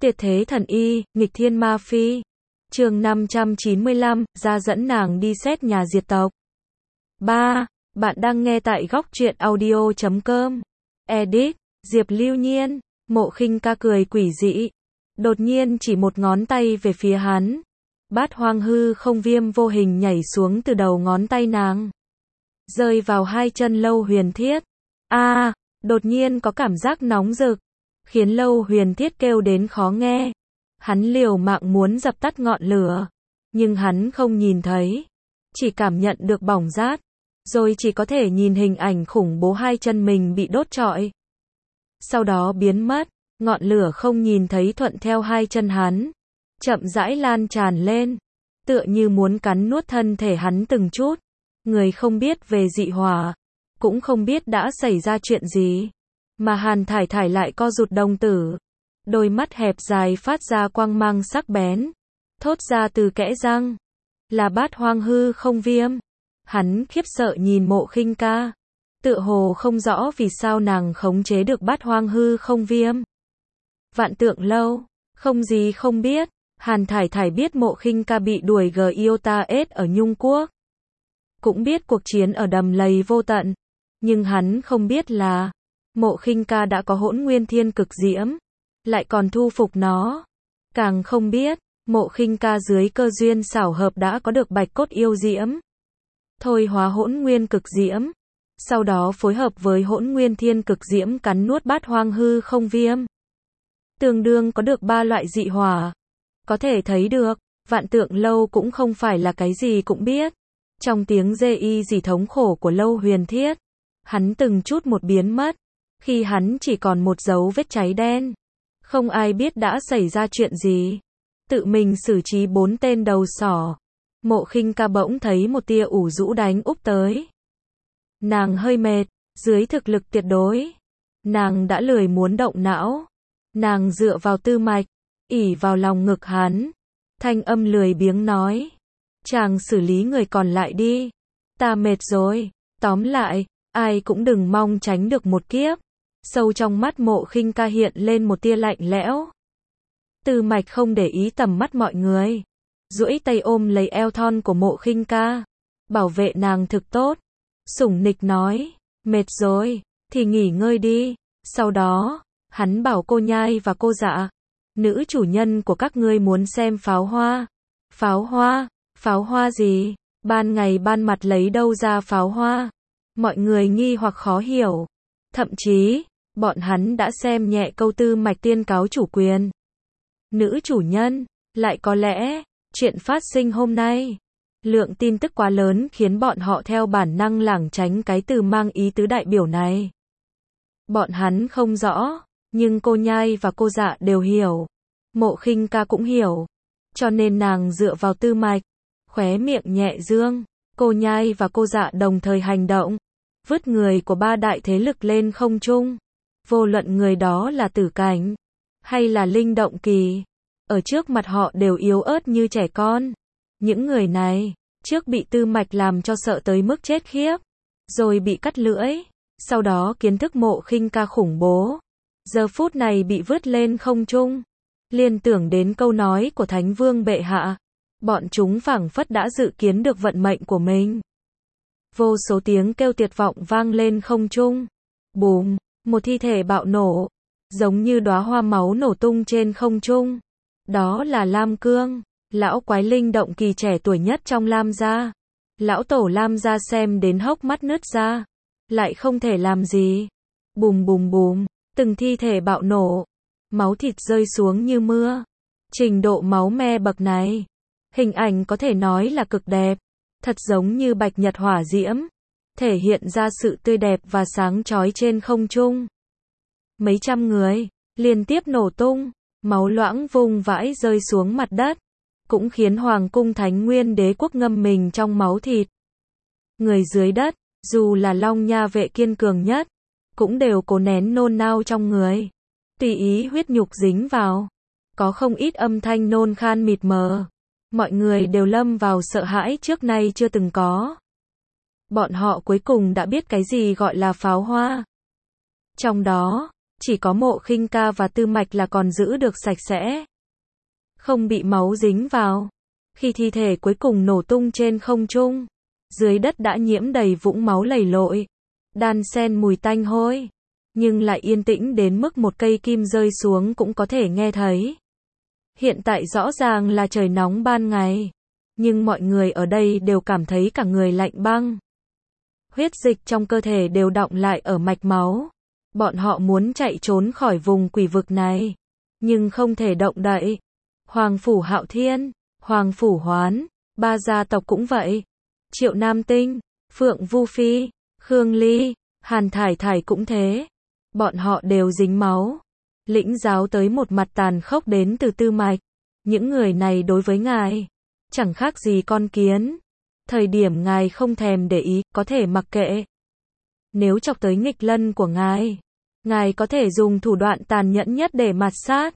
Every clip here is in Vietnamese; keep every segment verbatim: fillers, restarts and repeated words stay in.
Tuyệt thế thần y, nghịch thiên ma phi. Chương năm trăm chín mươi lăm, ra dẫn nàng đi xét nhà diệt tộc. ba. Bạn đang nghe tại góc truyện audio chấm com. Edit, Diệp Lưu Nhiên. Mộ Khinh Ca cười quỷ dị. Đột nhiên chỉ một ngón tay về phía hắn. Bát hoang hư không viêm vô hình nhảy xuống từ đầu ngón tay nàng. Rơi vào hai chân Lâu Huyền Thiết. A, à, đột nhiên có cảm giác nóng rực. Khiến Lâu Huyền Thiết kêu đến khó nghe. Hắn liều mạng muốn dập tắt ngọn lửa. Nhưng hắn không nhìn thấy. Chỉ cảm nhận được bỏng rát. Rồi chỉ có thể nhìn hình ảnh khủng bố hai chân mình bị đốt trọi. Sau đó biến mất. Ngọn lửa không nhìn thấy thuận theo hai chân hắn. Chậm rãi lan tràn lên. Tựa như muốn cắn nuốt thân thể hắn từng chút. Người không biết về dị hỏa. Cũng không biết đã xảy ra chuyện gì. Mà Hàn Thải Thải lại co rụt đồng tử. Đôi mắt hẹp dài phát ra quang mang sắc bén. Thốt ra từ kẽ răng. Là bát hoang hư không viêm. Hắn khiếp sợ nhìn Mộ Khinh Ca. Tựa hồ không rõ vì sao nàng khống chế được bát hoang hư không viêm. Vạn Tượng Lâu. Không gì không biết. Hàn Thải Thải biết Mộ Khinh Ca bị đuổi g i o t a s ở Nhung Quốc. Cũng biết cuộc chiến ở đầm lầy vô tận. Nhưng hắn không biết là Mộ Khinh Ca đã có hỗn nguyên thiên cực diễm. Lại còn thu phục nó. Càng không biết Mộ Khinh Ca dưới cơ duyên xảo hợp đã có được bạch cốt yêu diễm. Thôi hóa hỗn nguyên cực diễm. Sau đó phối hợp với hỗn nguyên thiên cực diễm cắn nuốt bát hoang hư không viêm. Tương đương có được ba loại dị hỏa. Có thể thấy được, Vạn Tượng Lâu cũng không phải là cái gì cũng biết. Trong tiếng rê y gì thống khổ của Lâu Huyền Thiết, hắn từng chút một biến mất. Khi hắn chỉ còn một dấu vết cháy đen. Không ai biết đã xảy ra chuyện gì. Tự mình xử trí bốn tên đầu sỏ. Mộ Khinh Ca bỗng thấy một tia ủ rũ đánh úp tới. Nàng hơi mệt, dưới thực lực tuyệt đối. Nàng đã lười muốn động não. Nàng dựa vào tư mạch, ỉ vào lòng ngực hắn. Thanh âm lười biếng nói. Chàng xử lý người còn lại đi. Ta mệt rồi. Tóm lại, ai cũng đừng mong tránh được một kiếp. Sâu trong mắt Mộ Khinh Ca hiện lên một tia lạnh lẽo. Tư mạch không để ý tầm mắt mọi người. Duỗi tay ôm lấy eo thon của Mộ Khinh Ca. Bảo vệ nàng thực tốt. Sủng nịch nói. Mệt rồi, thì nghỉ ngơi đi. Sau đó, hắn bảo cô Nhai và cô Dạ. Nữ chủ nhân của các ngươi muốn xem pháo hoa. Pháo hoa? Pháo hoa gì? Ban ngày ban mặt lấy đâu ra pháo hoa? Mọi người nghi hoặc khó hiểu. Thậm chí, bọn hắn đã xem nhẹ câu tư mạch tiên cáo chủ quyền. Nữ chủ nhân, lại có lẽ, chuyện phát sinh hôm nay. Lượng tin tức quá lớn khiến bọn họ theo bản năng lảng tránh cái từ mang ý tứ đại biểu này. Bọn hắn không rõ, nhưng cô Nhai và cô Dạ đều hiểu. Mộ Khinh Ca cũng hiểu. Cho nên nàng dựa vào tư mạch, khóe miệng nhẹ dương. Cô Nhai và cô Dạ đồng thời hành động. Vứt người của ba đại thế lực lên không trung. Vô luận người đó là tử cảnh, hay là linh động kỳ. Ở trước mặt họ đều yếu ớt như trẻ con. Những người này, trước bị tư mạch làm cho sợ tới mức chết khiếp. Rồi bị cắt lưỡi. Sau đó kiến thức Mộ Khinh Ca khủng bố. Giờ phút này bị vứt lên không trung. Liên tưởng đến câu nói của Thánh Vương bệ hạ. Bọn chúng phảng phất đã dự kiến được vận mệnh của mình. Vô số tiếng kêu tuyệt vọng vang lên không trung. Bùm, một thi thể bạo nổ. Giống như đóa hoa máu nổ tung trên không trung. Đó là Lam Cương, lão quái linh động kỳ trẻ tuổi nhất trong Lam gia. Lão tổ Lam gia xem đến hốc mắt nứt ra. Lại không thể làm gì. Bùm bùm bùm, từng thi thể bạo nổ. Máu thịt rơi xuống như mưa. Trình độ máu me bậc này. Hình ảnh có thể nói là cực đẹp. Thật giống như bạch nhật hỏa diễm. Thể hiện ra sự tươi đẹp và sáng chói trên không trung. Mấy trăm người, liên tiếp nổ tung. Máu loãng vung vãi rơi xuống mặt đất. Cũng khiến Hoàng cung Thánh Nguyên Đế quốc ngâm mình trong máu thịt. Người dưới đất, dù là Long Nha vệ kiên cường nhất, cũng đều cố nén nôn nao trong người. Tùy ý huyết nhục dính vào. Có không ít âm thanh nôn khan mịt mờ. Mọi người đều lâm vào sợ hãi trước nay chưa từng có. Bọn họ cuối cùng đã biết cái gì gọi là pháo hoa. Trong đó, Chỉ có Mộ Khinh Ca và Tư Mạch là còn giữ được sạch sẽ, không bị máu dính vào. Khi thi thể cuối cùng nổ tung trên không trung, dưới đất đã nhiễm đầy vũng máu lầy lội, đan xen mùi tanh hôi, nhưng lại yên tĩnh đến mức một cây kim rơi xuống cũng có thể nghe thấy. Hiện tại rõ ràng là trời nóng ban ngày, nhưng mọi người ở đây đều cảm thấy cả người lạnh băng. Huyết dịch trong cơ thể đều đọng lại ở mạch máu. Bọn họ muốn chạy trốn khỏi vùng quỷ vực này, nhưng không thể động đậy. Hoàng phủ Hạo Thiên, Hoàng phủ Hoán, ba gia tộc cũng vậy. Triệu Nam Tinh, Phượng Vu Phi, Khương Ly, Hàn Thải Thải cũng thế. Bọn họ đều dính máu. Lĩnh giáo tới một mặt tàn khốc đến từ Tư Mạch. Những người này đối với ngài chẳng khác gì con kiến. Thời điểm ngài không thèm để ý, có thể mặc kệ. Nếu chọc tới nghịch lân của ngài, ngài có thể dùng thủ đoạn tàn nhẫn nhất để mạt sát.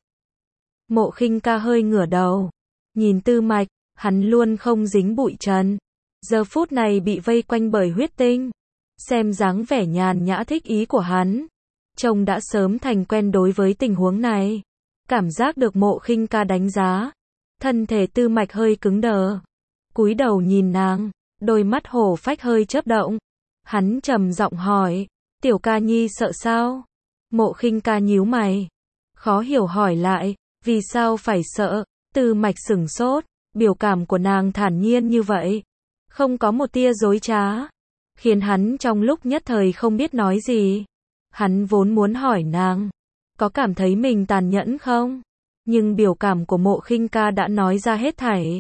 Mộ Khinh Ca hơi ngửa đầu, nhìn Tư Mạch, hắn luôn không dính bụi trần. Giờ phút này bị vây quanh bởi huyết tinh. Xem dáng vẻ nhàn nhã thích ý của hắn, trông đã sớm thành quen đối với tình huống này. Cảm giác được Mộ Khinh Ca đánh giá, thân thể Tư Mạch hơi cứng đờ, cúi đầu nhìn nàng, đôi mắt hổ phách hơi chớp động. Hắn trầm giọng hỏi, tiểu ca nhi sợ sao? Mộ Khinh Ca nhíu mày, khó hiểu hỏi lại, vì sao phải sợ? Tư Mạch sửng sốt, biểu cảm của nàng thản nhiên như vậy, không có một tia dối trá, khiến hắn trong lúc nhất thời không biết nói gì. Hắn vốn muốn hỏi nàng, có cảm thấy mình tàn nhẫn không? Nhưng biểu cảm của Mộ Khinh Ca đã nói ra hết thảy.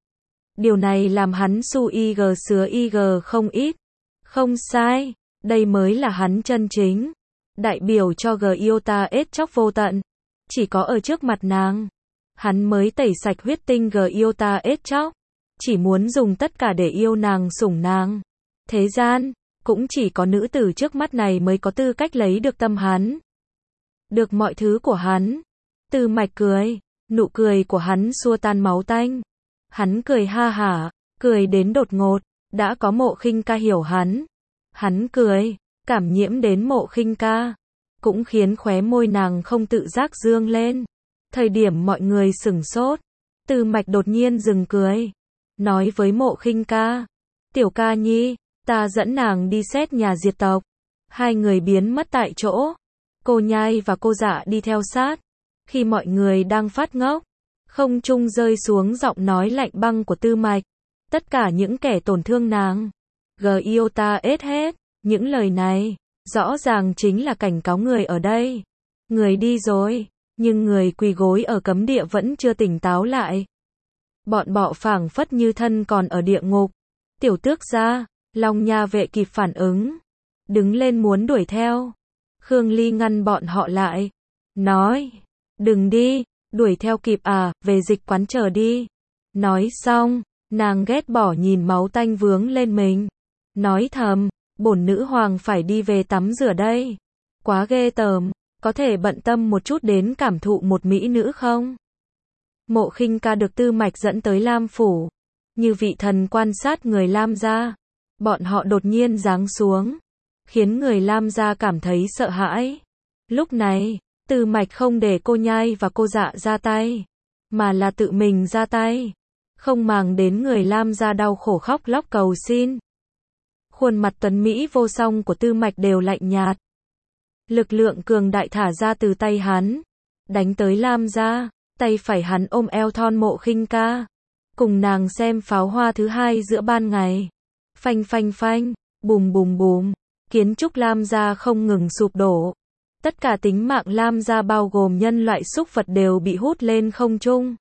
Điều này làm hắn su y gờ sứa y gờ không ít. Không sai, đây mới là hắn chân chính. Đại biểu cho G Iota ết chóc vô tận. Chỉ có ở trước mặt nàng, hắn mới tẩy sạch huyết tinh G Iota ết chóc. Chỉ muốn dùng tất cả để yêu nàng sủng nàng. Thế gian, cũng chỉ có nữ tử trước mắt này mới có tư cách lấy được tâm hắn. Được mọi thứ của hắn. Tư Mạch cười, nụ cười của hắn xua tan máu tanh. Hắn cười ha hả, cười đến đột ngột, đã có Mộ Khinh Ca hiểu hắn. Hắn cười, cảm nhiễm đến Mộ Khinh Ca, cũng khiến khóe môi nàng không tự giác dương lên. Thời điểm mọi người sửng sốt, Tư Mạch đột nhiên dừng cười, nói với Mộ Khinh Ca, tiểu ca nhi, ta dẫn nàng đi xét nhà diệt tộc. Hai người biến mất tại chỗ, cô Nhai và cô Dạ đi theo sát. Khi mọi người đang phát ngốc, không trung rơi xuống giọng nói lạnh băng của Tư Mạch. Tất cả những kẻ tổn thương nàng, G Iota ết hết. Những lời này, rõ ràng chính là cảnh cáo người ở đây. Người đi rồi, nhưng người quỳ gối ở cấm địa vẫn chưa tỉnh táo lại. Bọn bọ phảng phất như thân còn ở địa ngục. Tiểu tước gia, Long Nha vệ kịp phản ứng, đứng lên muốn đuổi theo. Khương Ly ngăn bọn họ lại, nói, đừng đi, đuổi theo kịp à, về dịch quán chờ đi. Nói xong, nàng ghét bỏ nhìn máu tanh vướng lên mình, nói thầm, bổn nữ hoàng phải đi về tắm rửa đây. Quá ghê tởm, có thể bận tâm một chút đến cảm thụ một mỹ nữ không? Mộ Khinh Ca được Tư Mạch dẫn tới Lam phủ, như vị thần quan sát người Lam gia. Bọn họ đột nhiên giáng xuống, khiến người Lam gia cảm thấy sợ hãi. Lúc này, Tư Mạch không để cô Nhai và cô Dạ ra tay, mà là tự mình ra tay, không màng đến người Lam gia đau khổ khóc lóc cầu xin. Khuôn mặt tuấn mỹ vô song của Tư Mạch đều lạnh nhạt. Lực lượng cường đại thả ra từ tay hắn, đánh tới Lam gia. Tay phải hắn ôm eo thon Mộ Khinh Ca, cùng nàng xem pháo hoa thứ hai giữa ban ngày. Phanh phanh phanh, bùm bùm bùm, kiến trúc Lam gia không ngừng sụp đổ. Tất cả tính mạng Lam gia bao gồm nhân loại súc vật đều bị hút lên không trung.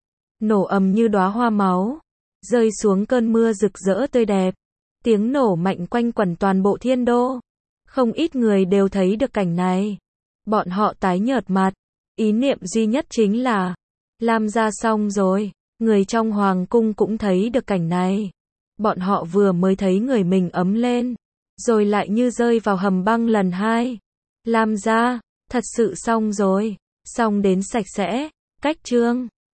Nổ ầm như đóa hoa máu, rơi xuống cơn mưa rực rỡ tươi đẹp. Tiếng nổ mạnh quanh quẩn toàn bộ thiên đô. Không ít người đều thấy được cảnh này. Bọn họ tái nhợt mặt. Ý niệm duy nhất chính là, Lam gia xong rồi. Người trong hoàng cung cũng thấy được cảnh này. Bọn họ vừa mới thấy người mình ấm lên, rồi lại như rơi vào hầm băng lần hai. Lam gia, thật sự xong rồi, xong đến sạch sẽ. Cách chương